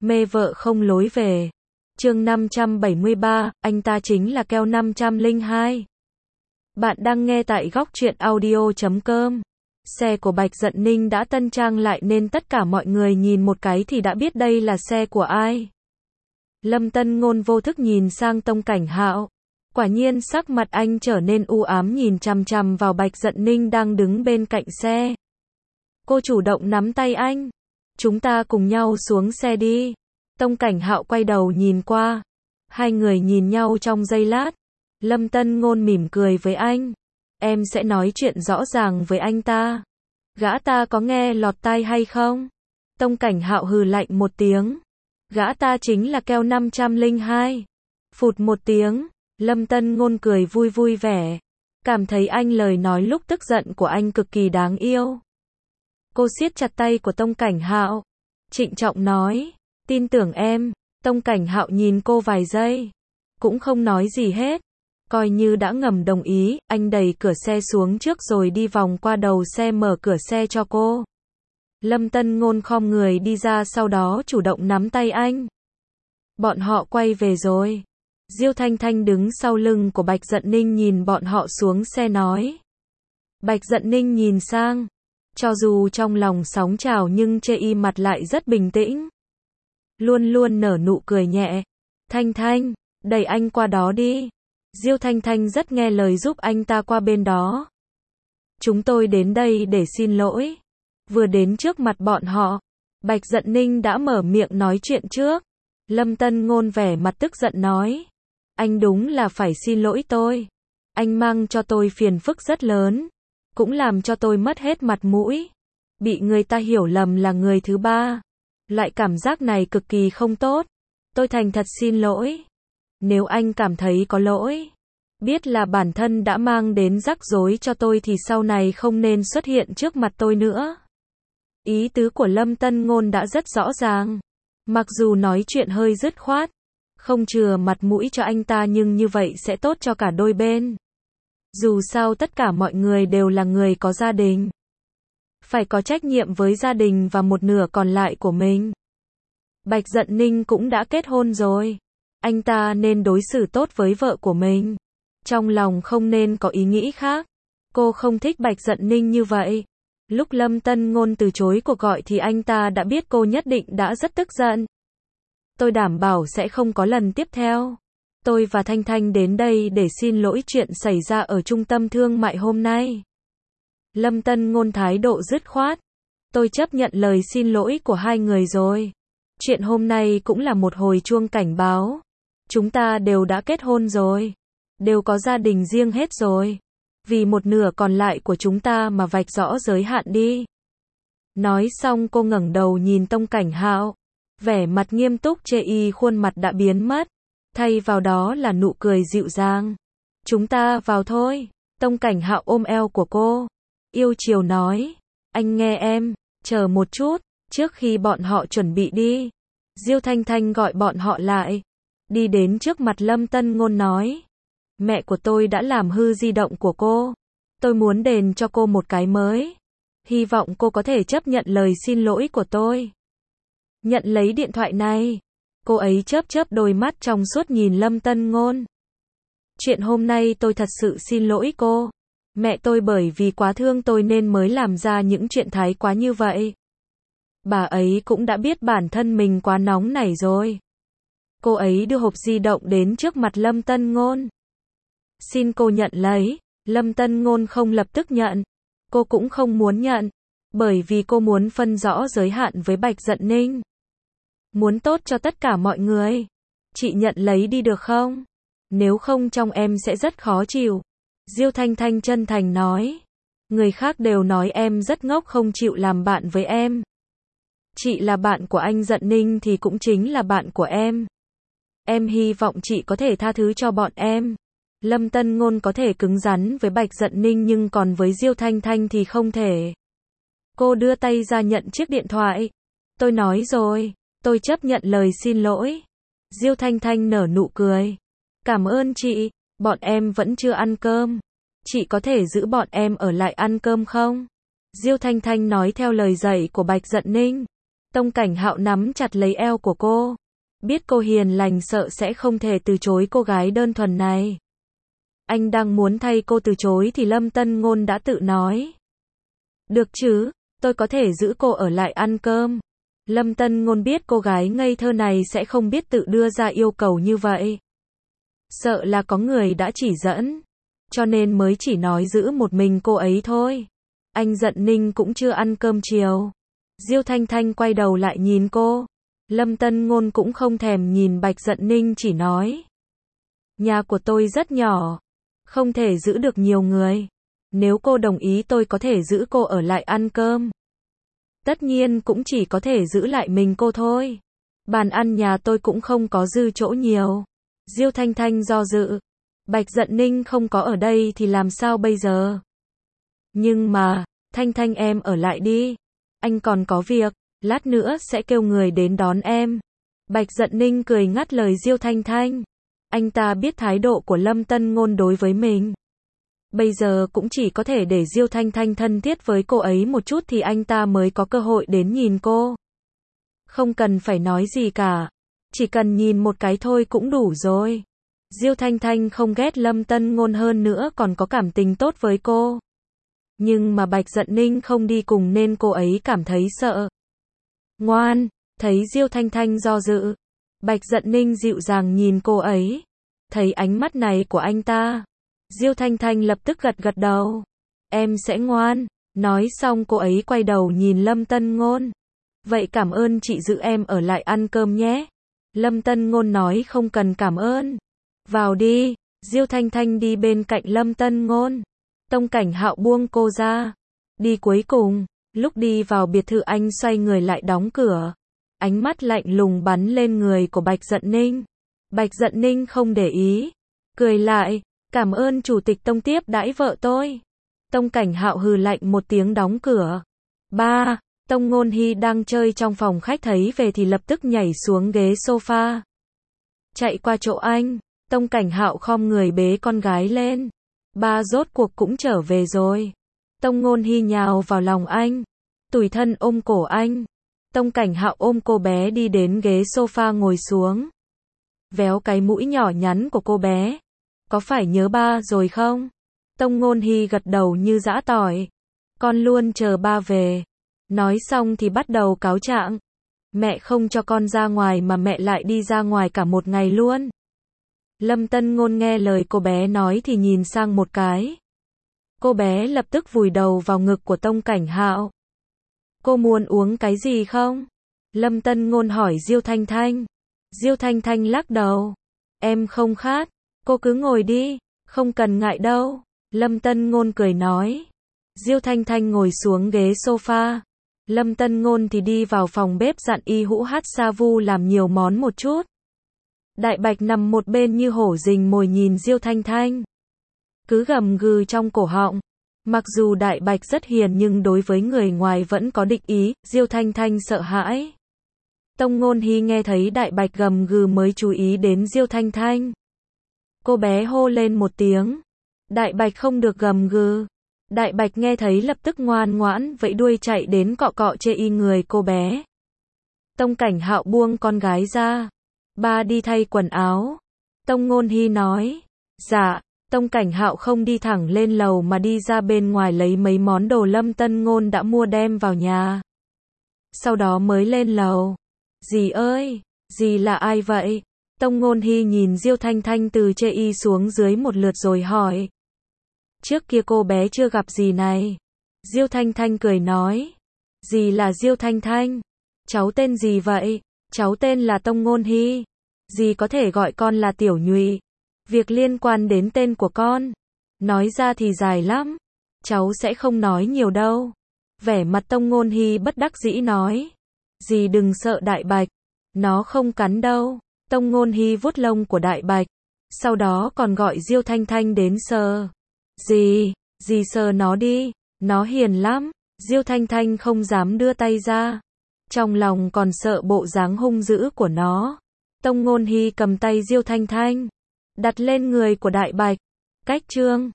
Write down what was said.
Mê vợ không lối về. Chương 573, anh ta chính là Keo 502. Bạn đang nghe tại góc truyện audio.com. Xe của Bạch Dận Ninh đã tân trang lại nên tất cả mọi người nhìn một cái thì đã biết đây là xe của ai. Lâm Tân Ngôn vô thức nhìn sang Tông Cảnh Hạo. Quả nhiên sắc mặt anh trở nên u ám nhìn chằm chằm vào Bạch Dận Ninh đang đứng bên cạnh xe. Cô chủ động nắm tay anh. Chúng ta cùng nhau xuống xe đi. Tông Cảnh Hạo quay đầu nhìn qua. Hai người nhìn nhau trong giây lát. Lâm Tân Ngôn mỉm cười với anh. Em sẽ nói chuyện rõ ràng với anh ta. Gã ta có nghe lọt tai hay không? Tông Cảnh Hạo hừ lạnh một tiếng. Gã ta chính là Keo 502. Phụt một tiếng. Lâm Tân Ngôn cười vui vui vẻ. Cảm thấy anh lời nói lúc tức giận của anh cực kỳ đáng yêu. Cô siết chặt tay của Tông Cảnh Hạo. Trịnh trọng nói. Tin tưởng em. Tông Cảnh Hạo nhìn cô vài giây. Cũng không nói gì hết. Coi như đã ngầm đồng ý, anh đẩy cửa xe xuống trước rồi đi vòng qua đầu xe mở cửa xe cho cô. Lâm Tân Ngôn khom người đi ra sau đó chủ động nắm tay anh. Bọn họ quay về rồi. Diêu Thanh Thanh đứng sau lưng của Bạch Dận Ninh nhìn bọn họ xuống xe nói. Bạch Dận Ninh nhìn sang. Cho dù trong lòng sóng trào nhưng chê y mặt lại rất bình tĩnh. Luôn luôn nở nụ cười nhẹ. Thanh Thanh, đẩy anh qua đó đi. Diêu Thanh Thanh rất nghe lời giúp anh ta qua bên đó. Chúng tôi đến đây để xin lỗi. Vừa đến trước mặt bọn họ, Bạch Dận Ninh đã mở miệng nói chuyện trước. Lâm Tân Ngôn vẻ mặt tức giận nói. Anh đúng là phải xin lỗi tôi. Anh mang cho tôi phiền phức rất lớn. Cũng làm cho tôi mất hết mặt mũi. Bị người ta hiểu lầm là người thứ ba. Loại cảm giác này cực kỳ không tốt. Tôi thành thật xin lỗi. Nếu anh cảm thấy có lỗi, biết là bản thân đã mang đến rắc rối cho tôi thì sau này không nên xuất hiện trước mặt tôi nữa. Ý tứ của Lâm Tân Ngôn đã rất rõ ràng. Mặc dù nói chuyện hơi dứt khoát, không chừa mặt mũi cho anh ta nhưng như vậy sẽ tốt cho cả đôi bên. Dù sao tất cả mọi người đều là người có gia đình. Phải có trách nhiệm với gia đình và một nửa còn lại của mình. Bạch Dận Ninh cũng đã kết hôn rồi. Anh ta nên đối xử tốt với vợ của mình. Trong lòng không nên có ý nghĩ khác. Cô không thích Bạch Dận Ninh như vậy. Lúc Lâm Tân Ngôn từ chối cuộc gọi thì anh ta đã biết cô nhất định đã rất tức giận. Tôi đảm bảo sẽ không có lần tiếp theo. Tôi và Thanh Thanh đến đây để xin lỗi chuyện xảy ra ở trung tâm thương mại hôm nay. Lâm Tân Ngôn thái độ dứt khoát. Tôi chấp nhận lời xin lỗi của hai người rồi. Chuyện hôm nay cũng là một hồi chuông cảnh báo. Chúng ta đều đã kết hôn rồi. Đều có gia đình riêng hết rồi. Vì một nửa còn lại của chúng ta mà vạch rõ giới hạn đi. Nói xong cô ngẩng đầu nhìn Tông Cảnh Hạo. Vẻ mặt nghiêm túc chê y khuôn mặt đã biến mất. Thay vào đó là nụ cười dịu dàng. Chúng ta vào thôi. Tông Cảnh Hạo ôm eo của cô. Yêu chiều nói. Anh nghe em, chờ một chút. Trước khi bọn họ chuẩn bị đi. Diêu Thanh Thanh gọi bọn họ lại. Đi đến trước mặt Lâm Tân Ngôn nói. Mẹ của tôi đã làm hư di động của cô. Tôi muốn đền cho cô một cái mới. Hy vọng cô có thể chấp nhận lời xin lỗi của tôi. Nhận lấy điện thoại này. Cô ấy chớp chớp đôi mắt trong suốt nhìn Lâm Tân Ngôn. Chuyện hôm nay tôi thật sự xin lỗi cô. Mẹ tôi bởi vì quá thương tôi nên mới làm ra những chuyện thái quá như vậy. Bà ấy cũng đã biết bản thân mình quá nóng nảy rồi. Cô ấy đưa hộp di động đến trước mặt Lâm Tân Ngôn. Xin cô nhận lấy. Lâm Tân Ngôn không lập tức nhận. Cô cũng không muốn nhận. Bởi vì cô muốn phân rõ giới hạn với Bạch Dận Ninh. Muốn tốt cho tất cả mọi người. Chị nhận lấy đi được không? Nếu không trong em sẽ rất khó chịu. Diêu Thanh Thanh chân thành nói. Người khác đều nói em rất ngốc không chịu làm bạn với em. Chị là bạn của anh Dận Ninh thì cũng chính là bạn của em. Em hy vọng chị có thể tha thứ cho bọn em. Lâm Tân Ngôn có thể cứng rắn với Bạch Dận Ninh nhưng còn với Diêu Thanh Thanh thì không thể. Cô đưa tay ra nhận chiếc điện thoại. Tôi nói rồi, tôi chấp nhận lời xin lỗi. Diêu Thanh Thanh nở nụ cười. Cảm ơn chị, bọn em vẫn chưa ăn cơm. Chị có thể giữ bọn em ở lại ăn cơm không? Diêu Thanh Thanh nói theo lời dạy của Bạch Dận Ninh. Tông Cảnh Hạo nắm chặt lấy eo của cô. Biết cô hiền lành sợ sẽ không thể từ chối cô gái đơn thuần này. Anh đang muốn thay cô từ chối thì Lâm Tân Ngôn đã tự nói. Được chứ, tôi có thể giữ cô ở lại ăn cơm. Lâm Tân Ngôn biết cô gái ngây thơ này sẽ không biết tự đưa ra yêu cầu như vậy. Sợ là có người đã chỉ dẫn, cho nên mới chỉ nói giữ một mình cô ấy thôi. Anh Dận Ninh cũng chưa ăn cơm chiều. Diêu Thanh Thanh quay đầu lại nhìn cô. Lâm Tân Ngôn cũng không thèm nhìn Bạch Dận Ninh, chỉ nói. Nhà của tôi rất nhỏ, không thể giữ được nhiều người. Nếu cô đồng ý tôi có thể giữ cô ở lại ăn cơm. Tất nhiên cũng chỉ có thể giữ lại mình cô thôi. Bàn ăn nhà tôi cũng không có dư chỗ nhiều. Diêu Thanh Thanh do dự. Bạch Dận Ninh không có ở đây thì làm sao bây giờ? Nhưng mà, Thanh Thanh em ở lại đi. Anh còn có việc, lát nữa sẽ kêu người đến đón em. Bạch Dận Ninh cười ngắt lời Diêu Thanh Thanh. Anh ta biết thái độ của Lâm Tân Ngôn đối với mình. Bây giờ cũng chỉ có thể để Diêu Thanh Thanh thân thiết với cô ấy một chút thì anh ta mới có cơ hội đến nhìn cô. Không cần phải nói gì cả. Chỉ cần nhìn một cái thôi cũng đủ rồi. Diêu Thanh Thanh không ghét Lâm Tân Ngôn, hơn nữa còn có cảm tình tốt với cô. Nhưng mà Bạch Dận Ninh không đi cùng nên cô ấy cảm thấy sợ. Ngoan, thấy Diêu Thanh Thanh do dự. Bạch Dận Ninh dịu dàng nhìn cô ấy. Thấy ánh mắt này của anh ta, Diêu Thanh Thanh lập tức gật gật đầu. Em sẽ ngoan. Nói xong cô ấy quay đầu nhìn Lâm Tân Ngôn. Vậy cảm ơn chị giữ em ở lại ăn cơm nhé. Lâm Tân Ngôn nói không cần cảm ơn. Vào đi. Diêu Thanh Thanh đi bên cạnh Lâm Tân Ngôn. Tông Cảnh Hạo buông cô ra. Đi cuối cùng, lúc đi vào biệt thự anh xoay người lại đóng cửa. Ánh mắt lạnh lùng bắn lên người của Bạch Dận Ninh. Bạch Dận Ninh không để ý. Cười lại. Cảm ơn chủ tịch Tông tiếp đãi vợ tôi. Tông Cảnh Hạo hừ lạnh một tiếng đóng cửa. 3. Tông Ngôn Hy đang chơi trong phòng khách thấy về thì lập tức nhảy xuống ghế sofa. Chạy qua chỗ anh. Tông Cảnh Hạo khom người bế con gái lên. Ba rốt cuộc cũng trở về rồi. Tông Ngôn Hy nhào vào lòng anh. Tủi thân ôm cổ anh. Tông Cảnh Hạo ôm cô bé đi đến ghế sofa ngồi xuống. Véo cái mũi nhỏ nhắn của cô bé. Có phải nhớ ba rồi không? Tông Ngôn Hy gật đầu như giã tỏi. Con luôn chờ ba về. Nói xong thì bắt đầu cáo trạng. Mẹ không cho con ra ngoài mà mẹ lại đi ra ngoài cả một ngày luôn. Lâm Tân Ngôn nghe lời cô bé nói thì nhìn sang một cái. Cô bé lập tức vùi đầu vào ngực của Tông Cảnh Hạo. Cô muốn uống cái gì không? Lâm Tân Ngôn hỏi Diêu Thanh Thanh. Diêu Thanh Thanh lắc đầu. Em không khát. Cô cứ ngồi đi. Không cần ngại đâu. Lâm Tân Ngôn cười nói. Diêu Thanh Thanh ngồi xuống ghế sofa. Lâm Tân Ngôn thì đi vào phòng bếp dặn Y Hữu Hát Sa Vu làm nhiều món một chút. Đại Bạch nằm một bên như hổ rình mồi nhìn Diêu Thanh Thanh. Cứ gầm gừ trong cổ họng. Mặc dù Đại Bạch rất hiền nhưng đối với người ngoài vẫn có địch ý, Diêu Thanh Thanh sợ hãi. Tông Ngôn Hy nghe thấy Đại Bạch gầm gừ mới chú ý đến Diêu Thanh Thanh. Cô bé hô lên một tiếng. Đại Bạch không được gầm gừ. Đại Bạch nghe thấy lập tức ngoan ngoãn vẫy đuôi chạy đến cọ cọ chê y người cô bé. Tông Cảnh Hạo buông con gái ra. Ba đi thay quần áo. Tông Ngôn Hy nói. Dạ. Tông Cảnh Hạo không đi thẳng lên lầu mà đi ra bên ngoài lấy mấy món đồ Lâm Tân Ngôn đã mua đem vào nhà. Sau đó mới lên lầu. Dì ơi, dì là ai vậy? Tông Ngôn Hy nhìn Diêu Thanh Thanh từ chê y xuống dưới một lượt rồi hỏi. Trước kia cô bé chưa gặp dì này. Diêu Thanh Thanh cười nói. Dì là Diêu Thanh Thanh. Cháu tên gì vậy? Cháu tên là Tông Ngôn Hy. Dì có thể gọi con là Tiểu Nhụy. Việc liên quan đến tên của con. Nói ra thì dài lắm. Cháu sẽ không nói nhiều đâu. Vẻ mặt Tông Ngôn Hy bất đắc dĩ nói. Dì đừng sợ Đại Bạch. Nó không cắn đâu. Tông Ngôn Hy vuốt lông của Đại Bạch. Sau đó còn gọi Diêu Thanh Thanh đến sờ. Dì sờ nó đi. Nó hiền lắm. Diêu Thanh Thanh không dám đưa tay ra. Trong lòng còn sợ bộ dáng hung dữ của nó. Tông Ngôn Hy cầm tay Diêu Thanh Thanh. Đặt lên người của Đại Bạch. Cách chương